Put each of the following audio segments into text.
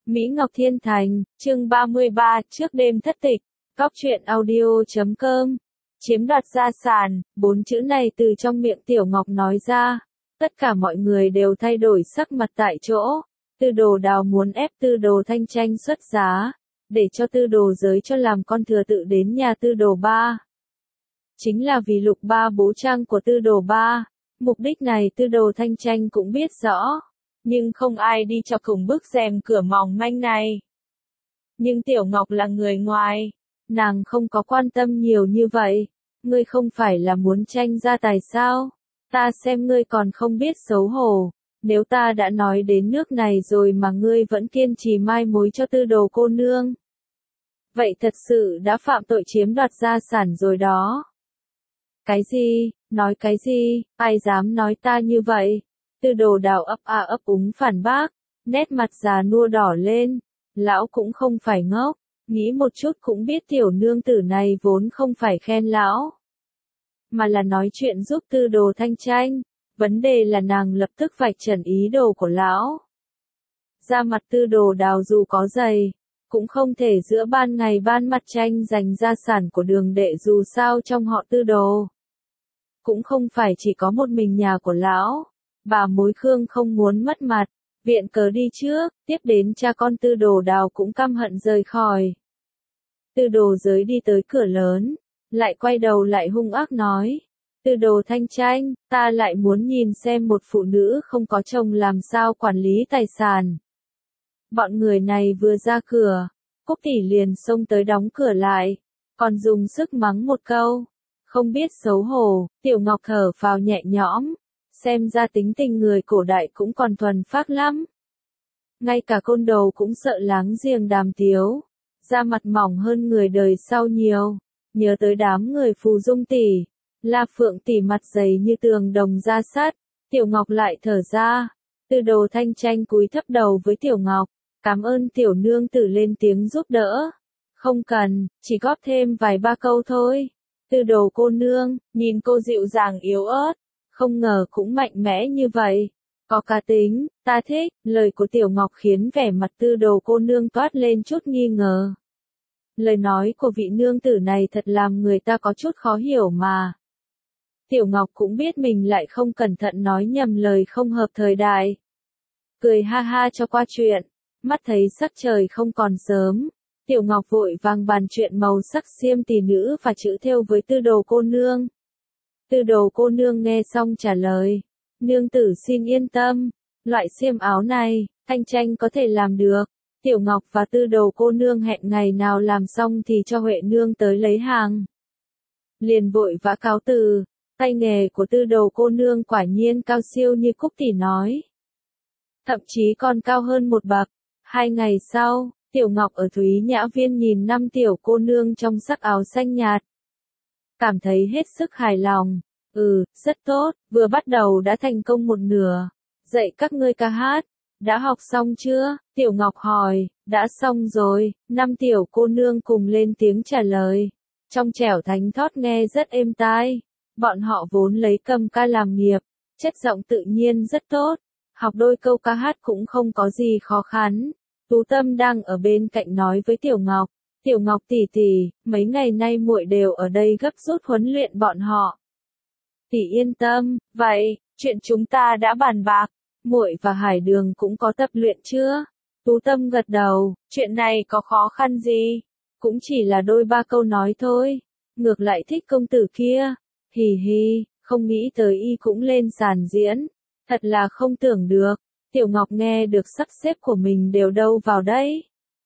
Mỹ Ngọc Thiên Thành, chương 33, trước đêm thất tịch, Góc truyện audio.com. Chiếm đoạt gia sản, 4 chữ này từ trong miệng Tiểu Ngọc nói ra. Tất cả mọi người đều thay đổi sắc mặt tại chỗ. Tư Đồ Đào muốn ép Tư Đồ Thanh Tranh xuất giá, để cho Tư Đồ Giới cho làm con thừa tự đến nhà Tư Đồ Ba. Chính là vì lục ba bố trang của Tư Đồ Ba. Mục đích này Tư Đồ Thanh Tranh cũng biết rõ. Nhưng không ai đi cho cùng bức rèm cửa mỏng manh này. Nhưng Tiểu Ngọc là người ngoài, nàng không có quan tâm nhiều như vậy. Ngươi không phải là muốn tranh gia tài sao? Ta xem ngươi còn không biết xấu hổ. Nếu ta đã nói đến nước này rồi mà ngươi vẫn kiên trì mai mối cho Tư Đồ cô nương, vậy thật sự đã phạm tội chiếm đoạt gia sản rồi đó. Cái gì? Nói cái gì? Ai dám nói ta như vậy? Tư Đồ Đào ấp úng phản bác, nét mặt già nua đỏ lên. Lão cũng không phải ngốc, nghĩ một chút cũng biết tiểu nương tử này vốn không phải khen lão, mà là nói chuyện giúp Tư Đồ Thanh Tranh. Vấn đề là nàng lập tức vạch trần ý đồ của lão. Da mặt Tư Đồ Đào dù có dày, cũng không thể giữa ban ngày ban mặt tranh giành gia sản của Đường đệ, dù sao trong họ Tư Đồ cũng không phải chỉ có một mình nhà của lão. Bà mối Khương không muốn mất mặt, viện cớ đi trước, tiếp đến cha con Tư Đồ Đào cũng căm hận rời khỏi. Tư Đồ Giới đi tới cửa lớn, lại quay đầu lại hung ác nói: Tư Đồ Thanh Tranh, ta lại muốn nhìn xem một phụ nữ không có chồng làm sao quản lý tài sản. Bọn người này vừa ra cửa, Cúc tỷ liền xông tới đóng cửa lại, còn dùng sức mắng một câu: không biết xấu hổ. Tiểu Ngọc thở phào nhẹ nhõm, xem ra tính tình người cổ đại cũng còn thuần phác lắm. Ngay cả côn đồ cũng sợ láng giềng đàm tiếu, da mặt mỏng hơn người đời sau nhiều. Nhớ tới đám người Phù Dung tỷ, La Phượng tỷ mặt dày như tường đồng da sắt, Tiểu Ngọc lại thở ra. Tư Đồ Thanh Tranh cúi thấp đầu với Tiểu Ngọc, cảm ơn tiểu nương tử lên tiếng giúp đỡ. Không cần, chỉ góp thêm vài ba câu thôi. Tư Đồ cô nương, nhìn cô dịu dàng yếu ớt, không ngờ cũng mạnh mẽ như vậy. Có cá tính, ta thích. Lời của Tiểu Ngọc khiến vẻ mặt Tư Đồ cô nương toát lên chút nghi ngờ. Lời nói của vị nương tử này thật làm người ta có chút khó hiểu mà. Tiểu Ngọc cũng biết mình lại không cẩn thận nói nhầm lời không hợp thời đại. Cười ha ha cho qua chuyện, mắt thấy sắc trời không còn sớm. Tiểu Ngọc vội vàng bàn chuyện màu sắc xiêm tỷ nữ và chữ thêu với Tư Đồ cô nương. Tư Đồ cô nương nghe xong trả lời: nương tử xin yên tâm, loại xiêm áo này, Thanh Tranh có thể làm được. Tiểu Ngọc và Tư Đồ cô nương hẹn ngày nào làm xong thì cho Huệ nương tới lấy hàng. Liền vội vã cáo từ. Tay nghề của Tư Đồ cô nương quả nhiên cao siêu như Cúc tỷ nói, thậm chí còn cao hơn một bậc. 2 ngày sau, Tiểu Ngọc ở Thúy Nhã Viên nhìn 5 tiểu cô nương trong sắc áo xanh nhạt, cảm thấy hết sức hài lòng. Rất tốt, vừa bắt đầu đã thành công một nửa. Dạy các ngươi ca hát, đã học xong chưa? Tiểu Ngọc hỏi. Đã xong rồi. 5 tiểu cô nương cùng lên tiếng trả lời, trong trẻo thánh thót nghe rất êm tai. Bọn họ vốn lấy cầm ca làm nghiệp, chất giọng tự nhiên rất tốt, học đôi câu ca hát cũng không có gì khó khăn. Tú Tâm đang ở bên cạnh nói với Tiểu Ngọc: Tiểu Ngọc tỷ tỷ, mấy ngày nay muội đều ở đây gấp rút huấn luyện bọn họ. Tỷ yên tâm. Vậy, chuyện chúng ta đã bàn bạc, muội và Hải Đường cũng có tập luyện chưa? Tú Tâm gật đầu. Chuyện này có khó khăn gì? Cũng chỉ là đôi ba câu nói thôi. Ngược lại thích công tử kia. Hì hì, không nghĩ tới y cũng lên sàn diễn. Thật là không tưởng được. Tiểu Ngọc nghe được sắp xếp của mình đều đâu vào đấy,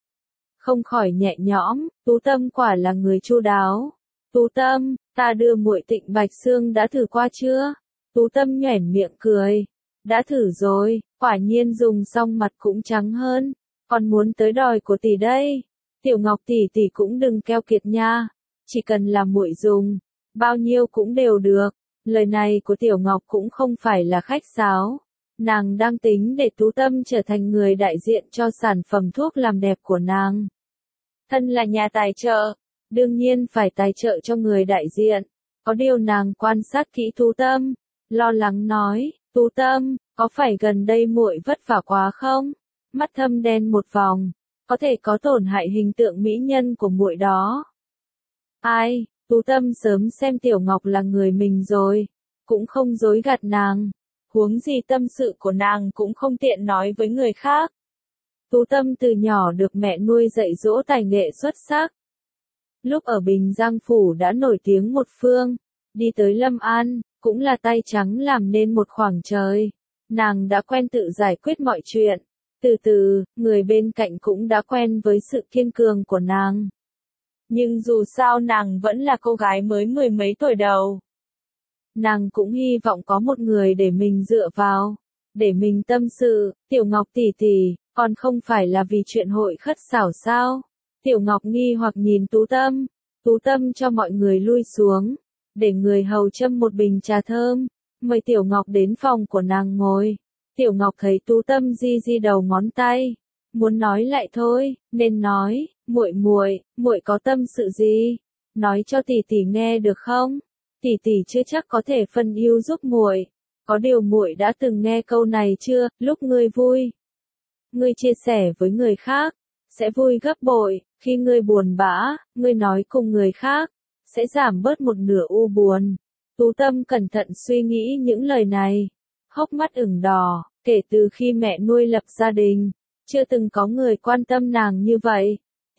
không khỏi nhẹ nhõm. Tú Tâm quả là người chu đáo. Tú Tâm, ta đưa muội Tịnh Bạch Xương đã thử qua chưa? Tú Tâm nhoẻn miệng cười. Đã thử rồi, quả nhiên dùng xong mặt cũng trắng hơn. Còn muốn tới đòi của tỷ đây. Tiểu Ngọc tỷ tỷ cũng đừng keo kiệt nha. Chỉ cần là muội dùng, bao nhiêu cũng đều được. Lời này của Tiểu Ngọc cũng không phải là khách sáo. Nàng đang tính để Tú Tâm trở thành người đại diện cho sản phẩm thuốc làm đẹp của nàng. Thân là nhà tài trợ, đương nhiên phải tài trợ cho người đại diện. Có điều nàng quan sát kỹ Tú Tâm, lo lắng nói: Tú Tâm, có phải gần đây muội vất vả quá không? mắt thâm đen một vòng, có thể có tổn hại hình tượng mỹ nhân của muội đó. Ai, Tú Tâm sớm xem Tiểu Ngọc là người mình rồi, cũng không dối gạt nàng, huống gì tâm sự của nàng cũng không tiện nói với người khác. Tú Tâm từ nhỏ được mẹ nuôi dạy dỗ tài nghệ xuất sắc. Lúc ở Bình Giang Phủ đã nổi tiếng một phương, đi tới Lâm An, cũng là tay trắng làm nên một khoảng trời. Nàng đã quen tự giải quyết mọi chuyện. Từ từ, người bên cạnh cũng đã quen với sự kiên cường của nàng. Nhưng dù sao nàng vẫn là cô gái mới 10 mấy tuổi đầu. Nàng cũng hy vọng có một người để mình dựa vào, để mình tâm sự. Tiểu Ngọc tỷ tỷ, còn không phải là vì chuyện hội khất xảo sao? Tiểu Ngọc nghi hoặc nhìn Tú Tâm. Tú Tâm cho mọi người lui xuống, để người hầu châm một bình trà thơm, mời Tiểu Ngọc đến phòng của nàng ngồi. Tiểu Ngọc thấy Tú Tâm di di đầu ngón tay, muốn nói lại thôi, nên nói, muội có tâm sự gì? Nói cho tỷ tỷ nghe được không? Tỷ tỷ chưa chắc có thể phân ưu giúp muội. Có điều muội đã từng nghe câu này chưa? Lúc ngươi vui, ngươi chia sẻ với người khác, sẽ vui gấp bội. Khi ngươi buồn bã, ngươi nói cùng người khác, sẽ giảm bớt một nửa u buồn. Tú Tâm cẩn thận suy nghĩ những lời này, hốc mắt ửng đỏ. Kể từ khi mẹ nuôi lập gia đình, chưa từng có người quan tâm nàng như vậy.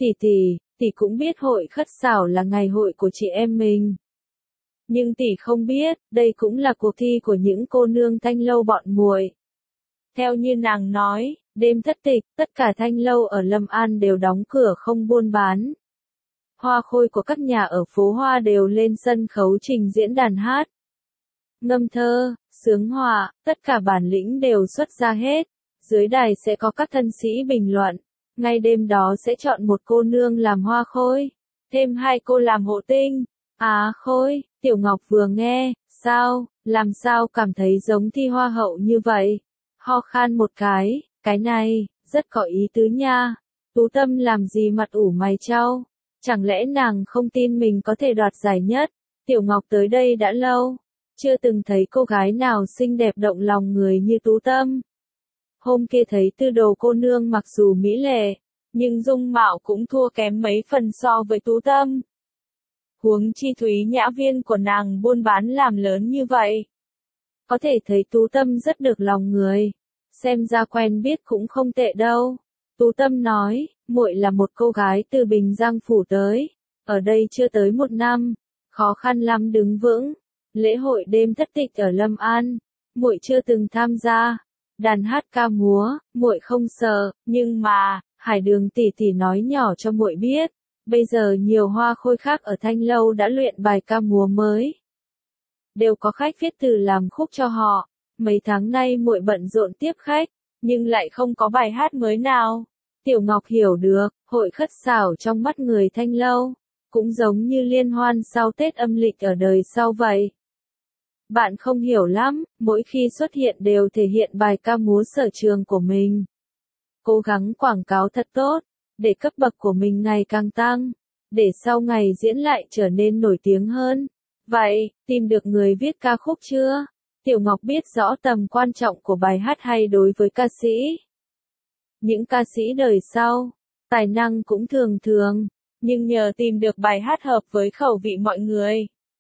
Tỷ cũng biết hội khất xảo là ngày hội của chị em mình. Nhưng tỷ không biết, đây cũng là cuộc thi của những cô nương thanh lâu bọn muội. Theo như nàng nói, đêm thất tịch, tất cả thanh lâu ở Lâm An đều đóng cửa không buôn bán. Hoa khôi của các nhà ở phố Hoa đều lên sân khấu trình diễn đàn hát, ngâm thơ, sướng họa, tất cả bản lĩnh đều xuất ra hết. Dưới đài sẽ có các thân sĩ bình luận. Ngay đêm đó sẽ chọn một cô nương làm hoa khôi, thêm 2 cô làm hộ tinh. Khôi, Tiểu Ngọc vừa nghe, làm sao cảm thấy giống thi hoa hậu như vậy? Ho khan một cái này, rất có ý tứ nha. Tú Tâm làm gì mặt ủ mày chau? Chẳng lẽ nàng không tin mình có thể đoạt giải nhất? Tiểu Ngọc tới đây đã lâu, chưa từng thấy cô gái nào xinh đẹp động lòng người như Tú Tâm. Hôm kia thấy Tư Đồ cô nương mặc dù mỹ lệ, nhưng dung mạo cũng thua kém mấy phần so với Tú Tâm. Huống chi Thúy Nhã Viên của nàng buôn bán làm lớn như vậy. Có thể thấy Tú Tâm rất được lòng người, xem ra quen biết cũng không tệ đâu. Tú Tâm nói, muội là một cô gái từ Bình Giang Phủ tới, ở đây chưa tới 1 năm, khó khăn lắm đứng vững. Lễ hội đêm thất tịch ở Lâm An, muội chưa từng tham gia. Đàn hát ca múa, muội không sợ, nhưng mà, Hải Đường tỷ tỷ nói nhỏ cho muội biết, bây giờ nhiều hoa khôi khác ở thanh lâu đã luyện bài ca múa mới. Đều có khách viết từ làm khúc cho họ. Mấy tháng nay muội bận rộn tiếp khách, nhưng lại không có bài hát mới nào. Tiểu Ngọc hiểu được, hội khất xảo trong mắt người thanh lâu, cũng giống như liên hoan sau Tết âm lịch ở đời sau vậy. Bạn không hiểu lắm, mỗi khi xuất hiện đều thể hiện bài ca múa sở trường của mình. Cố gắng quảng cáo thật tốt, để cấp bậc của mình ngày càng tăng, để sau ngày diễn lại trở nên nổi tiếng hơn. Vậy, tìm được người viết ca khúc chưa? Tiểu Ngọc biết rõ tầm quan trọng của bài hát hay đối với ca sĩ. Những ca sĩ đời sau, tài năng cũng thường thường, nhưng nhờ tìm được bài hát hợp với khẩu vị mọi người.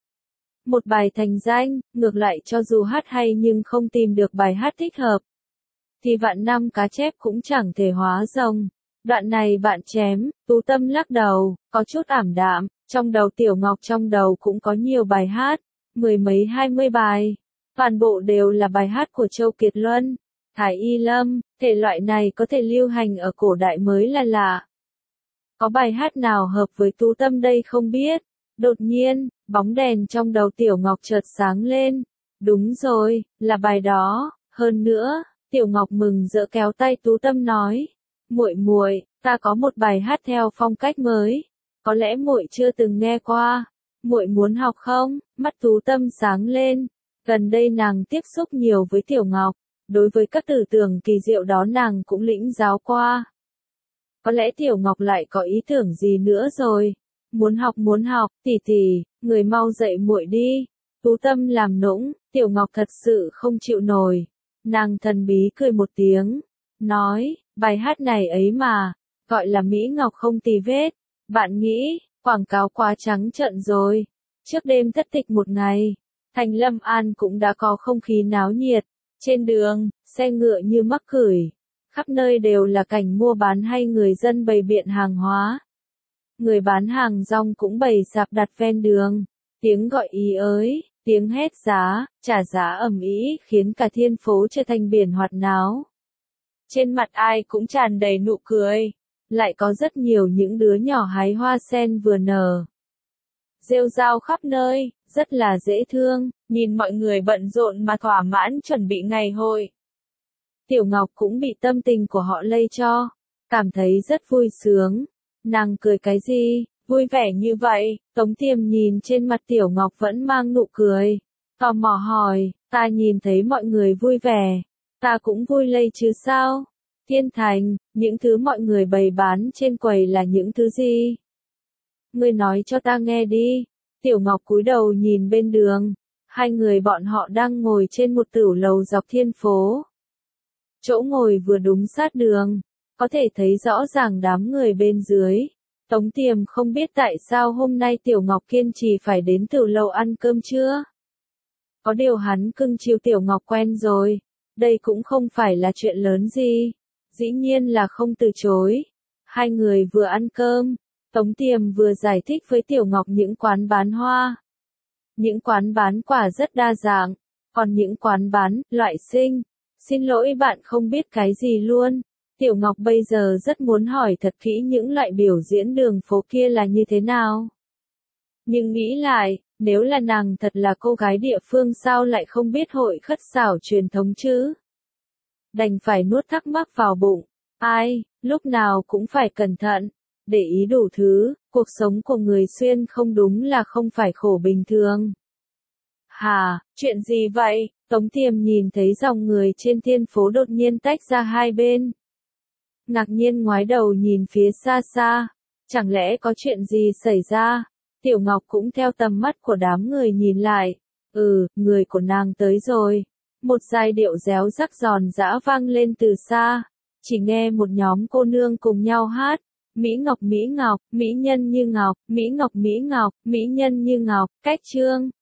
Một bài thành danh, ngược lại cho dù hát hay nhưng không tìm được bài hát thích hợp, thì vạn năm cá chép cũng chẳng thể hóa rồng. Đoạn này bạn chém, Tú Tâm lắc đầu, có chút ảm đạm, trong đầu Tiểu Ngọc trong đầu cũng có nhiều bài hát, 10 mấy 20 bài. Toàn bộ đều là bài hát của Châu Kiệt Luân, Thái Y Lâm, thể loại này có thể lưu hành ở cổ đại mới là lạ. Có bài hát nào hợp với Tú Tâm đây không biết? Đột nhiên, bóng đèn trong đầu Tiểu Ngọc chợt sáng lên. Đúng rồi, là bài đó. Hơn nữa, Tiểu Ngọc mừng rỡ kéo tay Tú Tâm nói, muội, ta có một bài hát theo phong cách mới, có lẽ muội chưa từng nghe qua. Muội muốn học không? Mắt Tú Tâm sáng lên. Gần đây nàng tiếp xúc nhiều với Tiểu Ngọc, đối với các tư tưởng kỳ diệu đó nàng cũng lĩnh giáo qua. Có lẽ Tiểu Ngọc lại có ý tưởng gì nữa rồi. Muốn học, tỷ, người mau dậy muội đi. Tú Tâm làm nũng, Tiểu Ngọc thật sự không chịu nổi. Nàng thần bí cười một tiếng, nói, bài hát này ấy mà, gọi là Mỹ Ngọc không tì vết. Bạn nghĩ, quảng cáo quá trắng trợn rồi. Trước đêm thất tịch một ngày, thành Lâm An cũng đã có không khí náo nhiệt. Trên đường, xe ngựa như mắc cửi. Khắp nơi đều là cảnh mua bán hay người dân bày biện hàng hóa. Người bán hàng rong cũng bày sạp đặt ven đường. Tiếng gọi ý ới, tiếng hét giá, trả giá ầm ĩ khiến cả thiên phố trở thành biển hoạt náo. Trên mặt ai cũng tràn đầy nụ cười. Lại có rất nhiều những đứa nhỏ hái hoa sen vừa nở. Rêu rao khắp nơi, rất là dễ thương, nhìn mọi người bận rộn mà thỏa mãn chuẩn bị ngày hội. Tiểu Ngọc cũng bị tâm tình của họ lây cho, cảm thấy rất vui sướng. Nàng cười cái gì, vui vẻ như vậy, Tống Tiềm nhìn trên mặt Tiểu Ngọc vẫn mang nụ cười. Tò mò hỏi, ta nhìn thấy mọi người vui vẻ, ta cũng vui lây chứ sao? Thiên Thành, những thứ mọi người bày bán trên quầy là những thứ gì? Ngươi nói cho ta nghe đi. Tiểu Ngọc cúi đầu nhìn bên đường. Hai người bọn họ đang ngồi trên một tửu lầu dọc thiên phố. Chỗ ngồi vừa đúng sát đường, có thể thấy rõ ràng đám người bên dưới. Tống Tiềm không biết tại sao hôm nay Tiểu Ngọc kiên trì phải đến tửu lầu ăn cơm trưa. Có điều hắn cưng chiều Tiểu Ngọc quen rồi, đây cũng không phải là chuyện lớn gì. Dĩ nhiên là không từ chối. Hai người vừa ăn cơm, Tống Tiềm vừa giải thích với Tiểu Ngọc những quán bán hoa. Những quán bán quả rất đa dạng, còn những quán bán loại sinh. Xin lỗi bạn không biết cái gì luôn. Tiểu Ngọc bây giờ rất muốn hỏi thật kỹ những loại biểu diễn đường phố kia là như thế nào. Nhưng nghĩ lại, nếu là nàng thật là cô gái địa phương sao lại không biết hội khất xảo truyền thống chứ? Đành phải nuốt thắc mắc vào bụng. Ai, lúc nào cũng phải cẩn thận, để ý đủ thứ, cuộc sống của người xuyên không đúng là không phải khổ bình thường. Hà, chuyện gì vậy? Tống Tiềm nhìn thấy dòng người trên thiên phố đột nhiên tách ra hai bên. Ngạc nhiên ngoái đầu nhìn phía xa xa, chẳng lẽ có chuyện gì xảy ra? Tiểu Ngọc cũng theo tầm mắt của đám người nhìn lại. Người của nàng tới rồi. Một giai điệu réo rắc giòn giã vang lên từ xa. Chỉ nghe một nhóm cô nương cùng nhau hát. Mỹ Ngọc, Mỹ Ngọc, Mỹ nhân như ngọc, Mỹ Ngọc, Mỹ Ngọc, Mỹ nhân như ngọc, cách trương.